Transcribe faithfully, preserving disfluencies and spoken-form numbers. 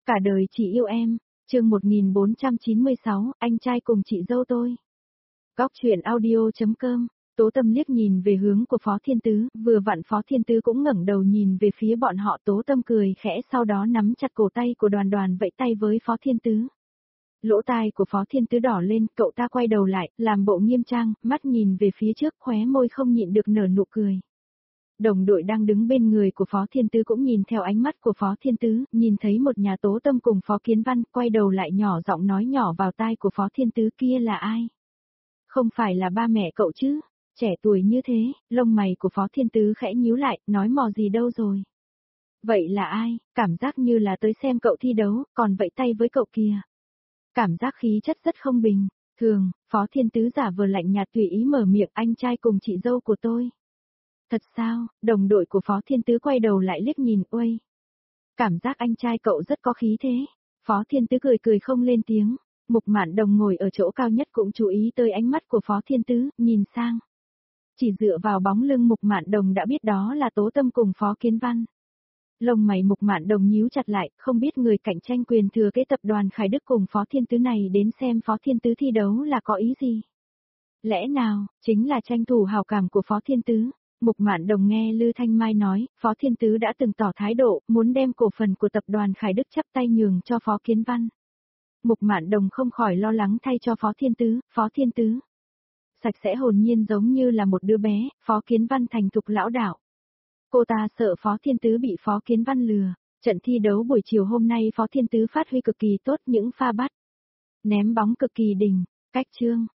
Cả đời chỉ yêu em, chương một nghìn bốn trăm chín mươi sáu, anh trai cùng chị dâu tôi. Góc truyện audio.com, Tố Tâm liếc nhìn về hướng của Phó Thiên Tứ, vừa vặn Phó Thiên Tứ cũng ngẩng đầu nhìn về phía bọn họ. Tố Tâm cười khẽ sau đó nắm chặt cổ tay của Đoàn Đoàn vẫy tay với Phó Thiên Tứ. Lỗ tai của Phó Thiên Tứ đỏ lên, cậu ta quay đầu lại, làm bộ nghiêm trang, mắt nhìn về phía trước, khóe môi không nhịn được nở nụ cười. Đồng đội đang đứng bên người của Phó Thiên Tứ cũng nhìn theo ánh mắt của Phó Thiên Tứ, nhìn thấy một nhà Tố Tâm cùng Phó Kiến Văn, quay đầu lại nhỏ giọng nói nhỏ vào tai của Phó Thiên Tứ, kia là ai? Không phải là ba mẹ cậu chứ? Trẻ tuổi như thế, lông mày của Phó Thiên Tứ khẽ nhíu lại, nói mò gì đâu rồi? Vậy là ai? Cảm giác như là tới xem cậu thi đấu, còn vẫy tay với cậu kìa. Cảm giác khí chất rất không bình thường. Phó Thiên Tứ giả vờ lạnh nhạt tùy ý mở miệng, anh trai cùng chị dâu của tôi. Thật sao? Đồng đội của Phó Thiên Tứ quay đầu lại liếc nhìn, uây. Cảm giác anh trai cậu rất có khí thế. Phó Thiên Tứ cười cười không lên tiếng. Mục Mạn Đồng ngồi ở chỗ cao nhất cũng chú ý tới ánh mắt của Phó Thiên Tứ, nhìn sang. Chỉ dựa vào bóng lưng Mục Mạn Đồng đã biết đó là Tố Tâm cùng Phó Kiến Văn. Lông mày Mục Mạn Đồng nhíu chặt lại, không biết người cạnh tranh quyền thừa kế tập đoàn Khải Đức cùng Phó Thiên Tứ này đến xem Phó Thiên Tứ thi đấu là có ý gì? Lẽ nào, chính là tranh thủ hào cảm của Phó Thiên Tứ? Mục Mạn Đồng nghe Lư Thanh Mai nói, Phó Thiên Tứ đã từng tỏ thái độ, muốn đem cổ phần của tập đoàn Khải Đức chắp tay nhường cho Phó Kiến Văn. Mục Mạn Đồng không khỏi lo lắng thay cho Phó Thiên Tứ, Phó Thiên Tứ. Sạch sẽ hồn nhiên giống như là một đứa bé, Phó Kiến Văn thành thục lão đạo. Cô ta sợ Phó Thiên Tứ bị Phó Kiến Văn lừa. Trận thi đấu buổi chiều hôm nay Phó Thiên Tứ phát huy cực kỳ tốt, những pha bắt, ném bóng cực kỳ đỉnh, cách chương,